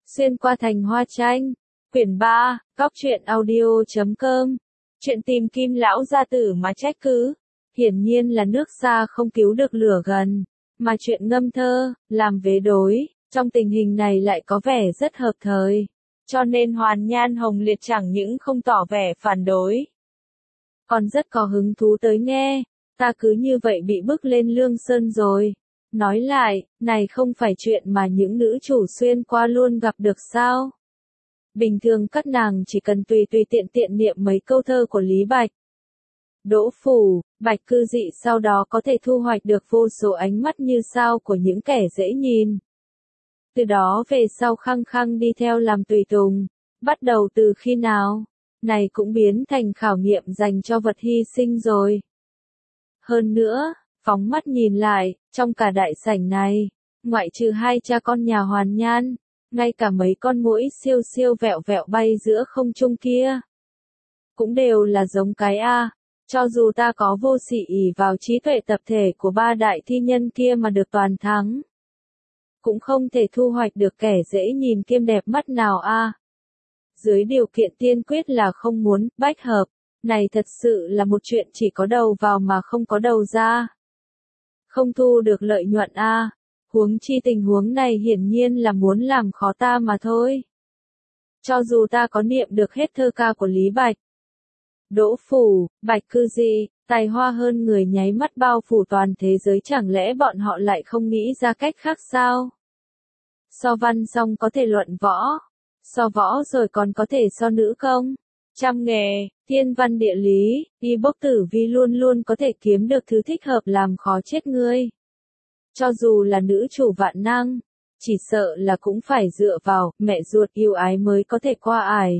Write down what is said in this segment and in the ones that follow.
Xuyên qua thành hoa tranh. Quyển 3, Góc truyện audio.com. Chuyện tìm kim lão gia tử mà trách cứ. Hiển nhiên là nước xa không cứu được lửa gần. Mà chuyện ngâm thơ, làm vế đối, trong tình hình này lại có vẻ rất hợp thời. Cho nên Hoàn Nhan Hồng Liệt chẳng những không tỏ vẻ phản đối, còn rất có hứng thú tới nghe. Ta cứ như vậy bị bức lên Lương Sơn rồi. Nói lại, này không phải chuyện mà những nữ chủ xuyên qua luôn gặp được sao? Bình thường các nàng chỉ cần tùy tiện niệm mấy câu thơ của Lý Bạch, Đỗ Phủ, Bạch Cư Dị, sau đó có thể thu hoạch được vô số ánh mắt như sao của những kẻ dễ nhìn. Từ đó về sau khăng khăng đi theo làm tùy tùng. Bắt đầu từ khi nào? Này cũng biến thành khảo nghiệm dành cho vật hy sinh rồi. Hơn nữa, phóng mắt nhìn lại, trong cả đại sảnh này, ngoại trừ hai cha con nhà Hoàn Nhan, ngay cả mấy con muỗi siêu siêu vẹo vẹo bay giữa không trung kia, cũng đều là giống cái A. Cho dù ta có vô sỉ ỷ vào trí tuệ tập thể của ba đại thi nhân kia mà được toàn thắng, cũng không thể thu hoạch được kẻ dễ nhìn kiêm đẹp mắt nào A. Dưới điều kiện tiên quyết là không muốn bách hợp, này thật sự là một chuyện chỉ có đầu vào mà không có đầu ra. Không thu được lợi nhuận A. Huống chi tình huống này hiển nhiên là muốn làm khó ta mà thôi. Cho dù ta có niệm được hết thơ ca của Lý Bạch, Đỗ Phủ, Bạch Cư Dị, tài hoa hơn người nháy mắt bao phủ toàn thế giới, chẳng lẽ bọn họ lại không nghĩ ra cách khác sao? So văn xong có thể luận võ, so võ rồi còn có thể so nữ công, trăm nghề, thiên văn địa lý, y bốc tử vi luôn luôn có thể kiếm được thứ thích hợp làm khó chết ngươi. Cho dù là nữ chủ vạn năng, chỉ sợ là cũng phải dựa vào mẹ ruột yêu ái mới có thể qua ải.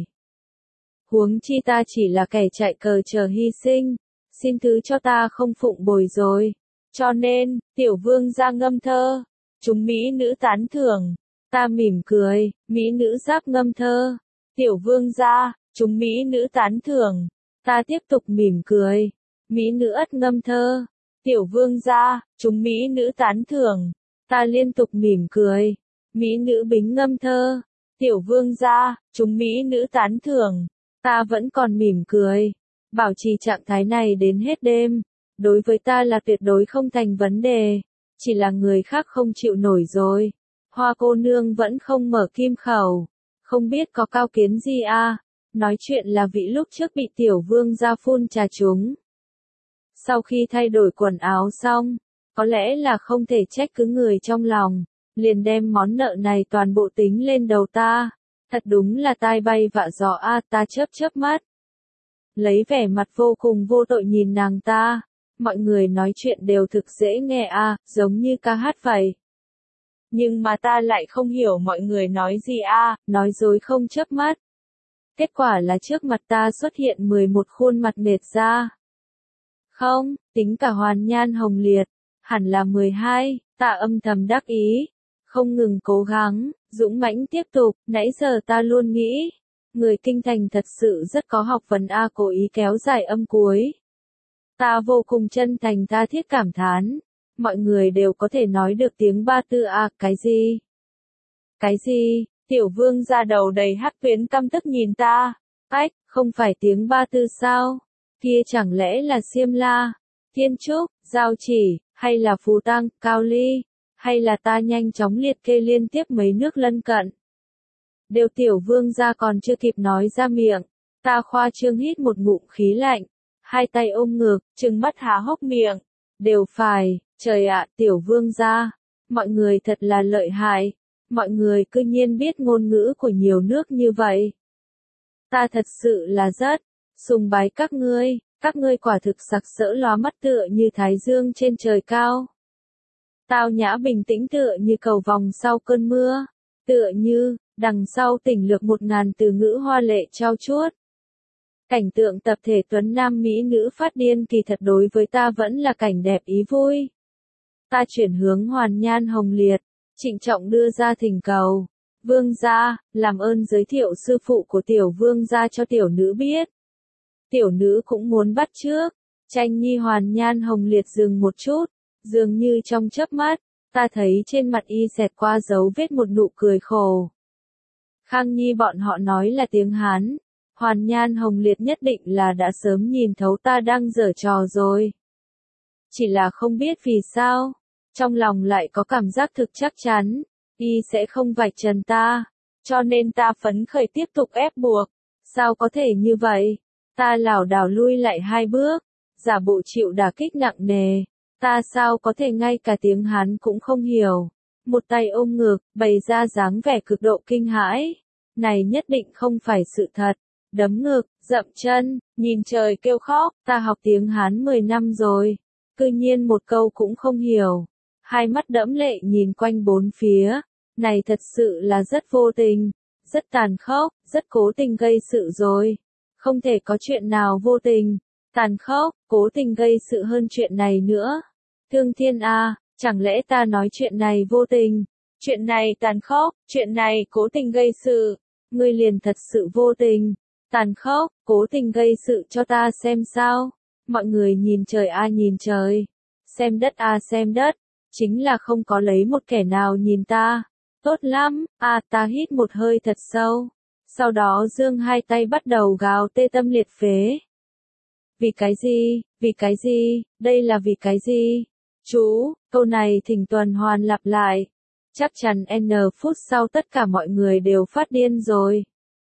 Huống chi ta chỉ là kẻ chạy cờ chờ hy sinh, xin thứ cho ta không phụng bồi rồi. Cho nên, tiểu vương ra ngâm thơ, chúng mỹ nữ tán thưởng, ta mỉm cười, mỹ nữ giáp ngâm thơ, tiểu vương ra, chúng mỹ nữ tán thưởng, ta tiếp tục mỉm cười, mỹ nữ ất ngâm thơ, tiểu vương ra, chúng mỹ nữ tán thưởng, ta liên tục mỉm cười, mỹ nữ bính ngâm thơ, tiểu vương ra, chúng mỹ nữ tán thưởng, ta vẫn còn mỉm cười. Bảo trì trạng thái này đến hết đêm, đối với ta là tuyệt đối không thành vấn đề, chỉ là người khác không chịu nổi rồi. Hoa cô nương vẫn không mở kim khẩu, không biết có cao kiến gì a? Nói chuyện là vị lúc trước bị tiểu vương gia phun trà trúng. Sau khi thay đổi quần áo xong, có lẽ là không thể trách cứ người trong lòng, liền đem món nợ này toàn bộ tính lên đầu ta. Thật đúng là tai bay vạ gió a. Ta chớp mắt, lấy vẻ mặt vô cùng vô tội nhìn nàng ta. Mọi người nói chuyện đều thực dễ nghe a, giống như ca hát vậy. Nhưng mà ta lại không hiểu mọi người nói gì a, nói dối không chớp mắt. Kết quả là trước mặt ta xuất hiện 11 khuôn mặt nệt ra. Không, tính cả Hoàn Nhan Hồng Liệt, hẳn là 12, ta âm thầm đắc ý, không ngừng cố gắng, dũng mãnh tiếp tục. Nãy giờ ta luôn nghĩ, người kinh thành thật sự rất có học vấn a, cố ý kéo dài âm cuối. Ta vô cùng chân thành tha thiết cảm thán, mọi người đều có thể nói được tiếng Ba Tư a. Cái gì? Cái gì? Tiểu vương ra đầu đầy hắc tuyến căm tức nhìn ta. Ách, không phải tiếng Ba Tư sao? Kia chẳng lẽ là Xiêm La, Thiên Trúc, Giao Chỉ, hay là Phù Tăng, Cao Ly, hay là ta nhanh chóng liệt kê liên tiếp mấy nước lân cận. Đều tiểu vương ra còn chưa kịp nói ra miệng, ta khoa trương hít một ngụm khí lạnh, hai tay ôm ngực, trừng mắt há hốc miệng. Đều phải, trời ạ, tiểu vương ra, mọi người thật là lợi hại, mọi người cư nhiên biết ngôn ngữ của nhiều nước như vậy. Ta thật sự là rất sùng bái các ngươi quả thực sặc sỡ lóa mắt tựa như thái dương trên trời cao. Tao nhã bình tĩnh tựa như cầu vòng sau cơn mưa, tựa như đằng sau tỉnh lược 1000 từ ngữ hoa lệ trao chuốt. Cảnh tượng tập thể tuấn nam mỹ nữ phát điên kỳ thật đối với ta vẫn là cảnh đẹp ý vui. Ta chuyển hướng Hoàn Nhan Hồng Liệt, trịnh trọng đưa ra thỉnh cầu. Vương gia, làm ơn giới thiệu sư phụ của tiểu vương gia cho tiểu nữ biết. Tiểu nữ cũng muốn bắt chước. Tranh nhi. Hoàn Nhan Hồng Liệt dừng một chút, dường như trong chớp mắt, ta thấy trên mặt y xẹt qua dấu vết một nụ cười khổ. Khang Nhi bọn họ nói là tiếng Hán. Hoàn Nhan Hồng Liệt nhất định là đã sớm nhìn thấu ta đang giở trò rồi. Chỉ là không biết vì sao, trong lòng lại có cảm giác thực chắc chắn, y sẽ không vạch trần ta, cho nên ta phấn khởi tiếp tục ép buộc. Sao có thể như vậy? Ta lảo đảo lui lại 2 bước, giả bộ chịu đả kích nặng nề. Ta sao có thể ngay cả tiếng Hán cũng không hiểu. Một tay ôm ngực, bày ra dáng vẻ cực độ kinh hãi. Này nhất định không phải sự thật. Đấm ngực, dậm chân, nhìn trời kêu khóc, ta học tiếng Hán 10 năm rồi. Cư nhiên một câu cũng không hiểu. Hai mắt đẫm lệ nhìn quanh bốn phía. Này thật sự là rất vô tình, rất tàn khốc, rất cố tình gây sự rồi. Không thể có chuyện nào vô tình, tàn khốc, cố tình gây sự hơn chuyện này nữa. Thương Thiên A, chẳng lẽ ta nói chuyện này vô tình, chuyện này tàn khốc, chuyện này cố tình gây sự, ngươi liền thật sự vô tình, tàn khốc, cố tình gây sự cho ta xem sao. Mọi người nhìn trời a nhìn trời, xem đất a xem đất, chính là không có lấy một kẻ nào nhìn ta. Tốt lắm, ta hít một hơi thật sâu. Sau đó giương hai tay bắt đầu gào tê tâm liệt phế. Vì cái gì, vì cái gì, đây là vì cái gì? Chú, câu này thỉnh tuần hoàn lặp lại. Chắc chắn N phút sau tất cả mọi người đều phát điên rồi.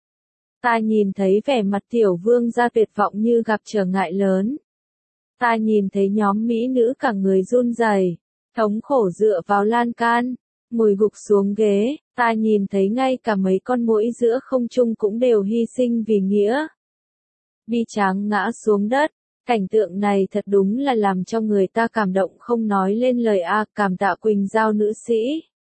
Ta nhìn thấy vẻ mặt tiểu vương gia tuyệt vọng như gặp trở ngại lớn. Ta nhìn thấy nhóm mỹ nữ cả người run rẩy, thống khổ dựa vào lan can, ngồi gục xuống ghế. Ta nhìn thấy ngay cả mấy con muỗi giữa không trung cũng đều hy sinh vì nghĩa. Bi tráng ngã xuống đất. Cảnh tượng này thật đúng là làm cho người ta cảm động không nói lên lời a. Cảm tạ Quỳnh Giao nữ sĩ.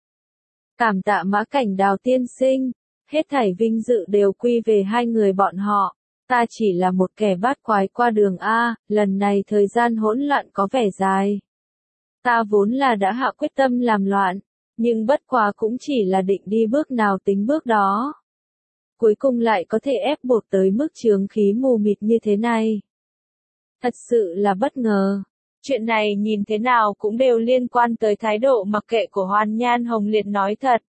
Cảm tạ Mã Cảnh Đào tiên sinh. Hết thảy vinh dự đều quy về hai người bọn họ. Ta chỉ là một kẻ bát quái qua đường a. Lần này thời gian hỗn loạn có vẻ dài. Ta vốn là đã hạ quyết tâm làm loạn, nhưng bất quá cũng chỉ là định đi bước nào tính bước đó. Cuối cùng lại có thể ép buộc tới mức chướng khí mù mịt như thế này. Thật sự là bất ngờ. Chuyện này nhìn thế nào cũng đều liên quan tới thái độ mặc kệ của Hoàn Nhan Hồng Liệt nói thật.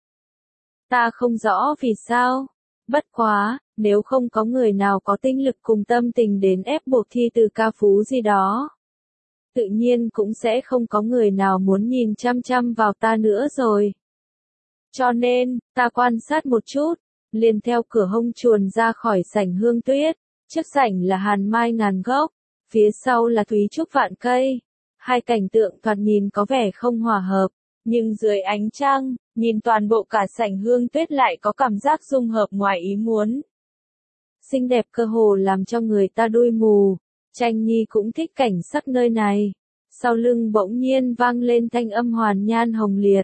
Ta không rõ vì sao. Bất quá, nếu không có người nào có tinh lực cùng tâm tình đến ép buộc thi từ ca phú gì đó, tự nhiên cũng sẽ không có người nào muốn nhìn chăm chăm vào ta nữa rồi. Cho nên, ta quan sát một chút, liền theo cửa hông chuồn ra khỏi sảnh Hương Tuyết. Trước sảnh là hàn mai ngàn gốc, phía sau là thúy trúc vạn cây. Hai cảnh tượng thoạt nhìn có vẻ không hòa hợp, nhưng dưới ánh trăng, nhìn toàn bộ cả sảnh Hương Tuyết lại có cảm giác dung hợp ngoài ý muốn. Xinh đẹp cơ hồ làm cho người ta đuôi mù. Tranh Nhi cũng thích cảnh sắc nơi này. Sau lưng bỗng nhiên vang lên thanh âm Hoàn Nhan Hồng Liệt.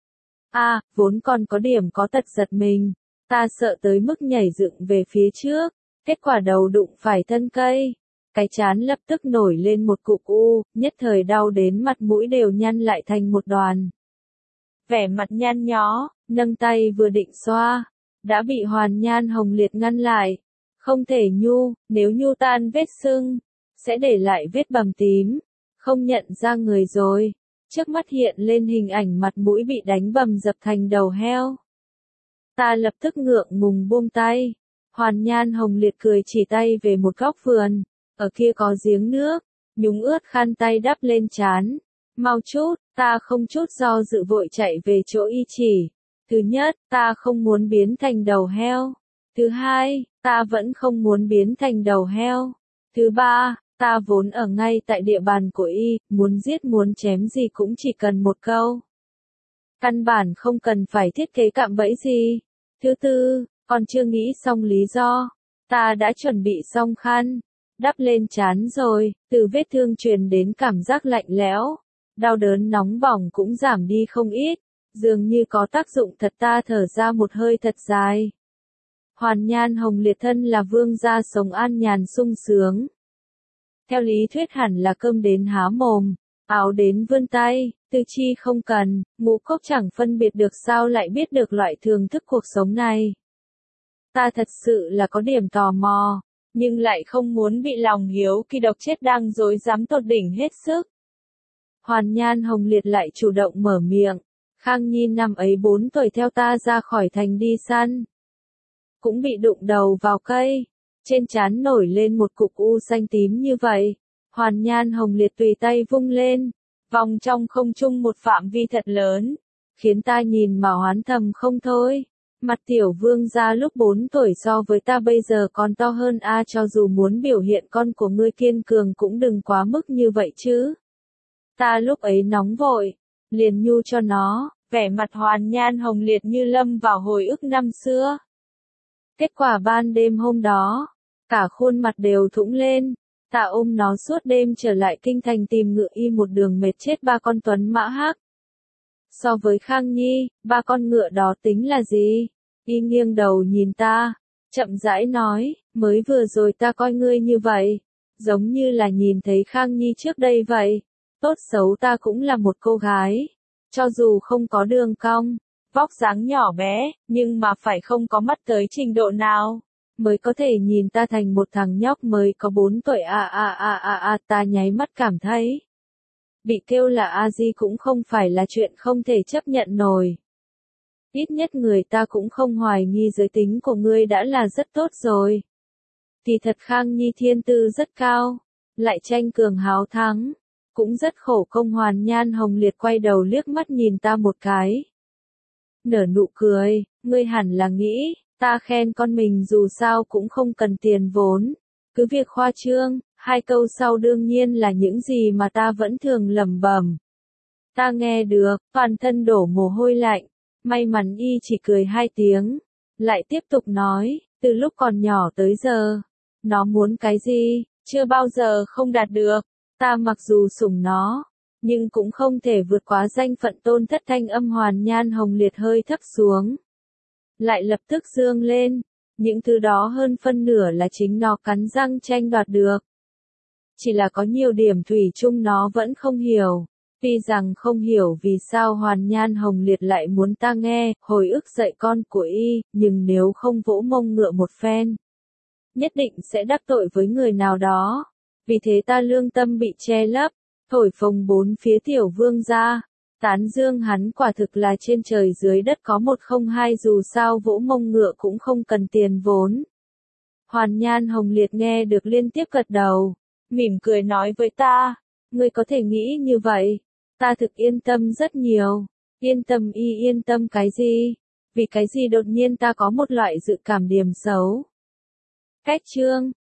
Vốn còn có điểm có tật giật mình. Ta sợ tới mức nhảy dựng về phía trước. Kết quả đầu đụng phải thân cây. Cái trán lập tức nổi lên một cục u, nhất thời đau đến mặt mũi đều nhăn lại thành một đoàn. Vẻ mặt nhăn nhó, nâng tay vừa định xoa, đã bị Hoàn Nhan Hồng Liệt ngăn lại. Không thể nhu, nếu nhu tan vết sưng, sẽ để lại vết bầm tím. Không nhận ra người rồi. Trước mắt hiện lên hình ảnh mặt mũi bị đánh bầm dập thành đầu heo. Ta lập tức ngượng ngùng buông tay. Hoàn Nhan Hồng Liệt cười chỉ tay về một góc vườn. Ở kia có giếng nước, nhúng ướt khăn tay đắp lên trán. Mau chút, ta không chút do dự vội chạy về chỗ y chỉ. Thứ nhất, ta không muốn biến thành đầu heo. Thứ hai, ta vẫn không muốn biến thành đầu heo. Thứ ba, ta vốn ở ngay tại địa bàn của y, muốn giết muốn chém gì cũng chỉ cần một câu. Căn bản không cần phải thiết kế cạm bẫy gì. Thứ tư, còn chưa nghĩ xong lý do. Ta đã chuẩn bị xong khăn, đắp lên trán rồi, từ vết thương truyền đến cảm giác lạnh lẽo. Đau đớn nóng bỏng cũng giảm đi không ít, dường như có tác dụng thật. Ta thở ra một hơi thật dài. Hoàn Nhan Hồng Liệt thân là vương gia sống an nhàn sung sướng. Theo lý thuyết hẳn là cơm đến há mồm, áo đến vươn tay, tư chi không cần, ngũ cốc chẳng phân biệt được sao lại biết được loại thưởng thức cuộc sống này. Ta thật sự là có điểm tò mò, nhưng lại không muốn bị lòng hiếu kỳ độc chết đang dối dám tột đỉnh hết sức. Hoàn Nhan Hồng Liệt lại chủ động mở miệng. Khang Nhi năm ấy 4 tuổi theo ta ra khỏi thành đi săn. cũng bị đụng đầu vào cây. Trên trán nổi lên một cục u xanh tím như vậy. Hoàn Nhan Hồng Liệt tùy tay vung lên, vòng trong không trung một phạm vi thật lớn, khiến ta nhìn mà oán thầm không thôi. Mặt tiểu vương gia lúc 4 tuổi so với ta bây giờ còn to hơn a, cho dù muốn biểu hiện con của ngươi kiên cường cũng đừng quá mức như vậy chứ. Ta lúc ấy nóng vội, liền nhu cho nó, vẻ mặt Hoàn Nhan Hồng Liệt như lâm vào hồi ức năm xưa. Kết quả ban đêm hôm đó, cả khuôn mặt đều thũng lên, ta ôm nó suốt đêm trở lại kinh thành tìm ngựa y một đường mệt chết ba con tuấn mã hắc. So với Khang Nhi, ba con ngựa đó tính là gì? Y nghiêng đầu nhìn ta, chậm rãi nói, mới vừa rồi ta coi ngươi như vậy, giống như là nhìn thấy Khang Nhi trước đây vậy. Tốt xấu ta cũng là một cô gái, cho dù không có đường cong, vóc dáng nhỏ bé, nhưng mà phải không có mắt tới trình độ nào, mới có thể nhìn ta thành một thằng nhóc mới có 4 tuổi ta nháy mắt cảm thấy. Bị kêu là A-di cũng không phải là chuyện không thể chấp nhận nổi. Ít nhất người ta cũng không hoài nghi giới tính của ngươi đã là rất tốt rồi. Thì thật Khang Nhi thiên tư rất cao, lại tranh cường háo thắng, cũng rất khổ công. Hoàn Nhan Hồng Liệt quay đầu liếc mắt nhìn ta một cái. Nở nụ cười, ngươi hẳn là nghĩ, ta khen con mình dù sao cũng không cần tiền vốn. Cứ việc khoa trương, 2 câu sau đương nhiên là những gì mà ta vẫn thường lẩm bẩm. Ta nghe được, toàn thân đổ mồ hôi lạnh, may mắn y chỉ cười 2 tiếng, lại tiếp tục nói, từ lúc còn nhỏ tới giờ, nó muốn cái gì, chưa bao giờ không đạt được. Ta mặc dù sủng nó, nhưng cũng không thể vượt quá danh phận tôn thất. Thanh âm Hoàn Nhan Hồng Liệt hơi thấp xuống, lại lập tức dương lên, những thứ đó hơn phân nửa là chính nó cắn răng tranh đoạt được. Chỉ là có nhiều điểm thủy chung nó vẫn không hiểu. Tuy rằng không hiểu vì sao Hoàn Nhan Hồng Liệt lại muốn ta nghe, hồi ức dạy con của y, nhưng nếu không vỗ mông ngựa một phen, nhất định sẽ đắc tội với người nào đó. Vì thế ta lương tâm bị che lấp, thổi phồng 4 phía tiểu vương gia, tán dương hắn quả thực là trên trời dưới đất có một không hai, dù sao vỗ mông ngựa cũng không cần tiền vốn. Hoàn Nhan Hồng Liệt nghe được liên tiếp gật đầu, mỉm cười nói với ta, ngươi có thể nghĩ như vậy, ta thực yên tâm rất nhiều. Yên tâm y yên tâm cái gì? Vì cái gì đột nhiên ta có một loại dự cảm điểm xấu. Cách chương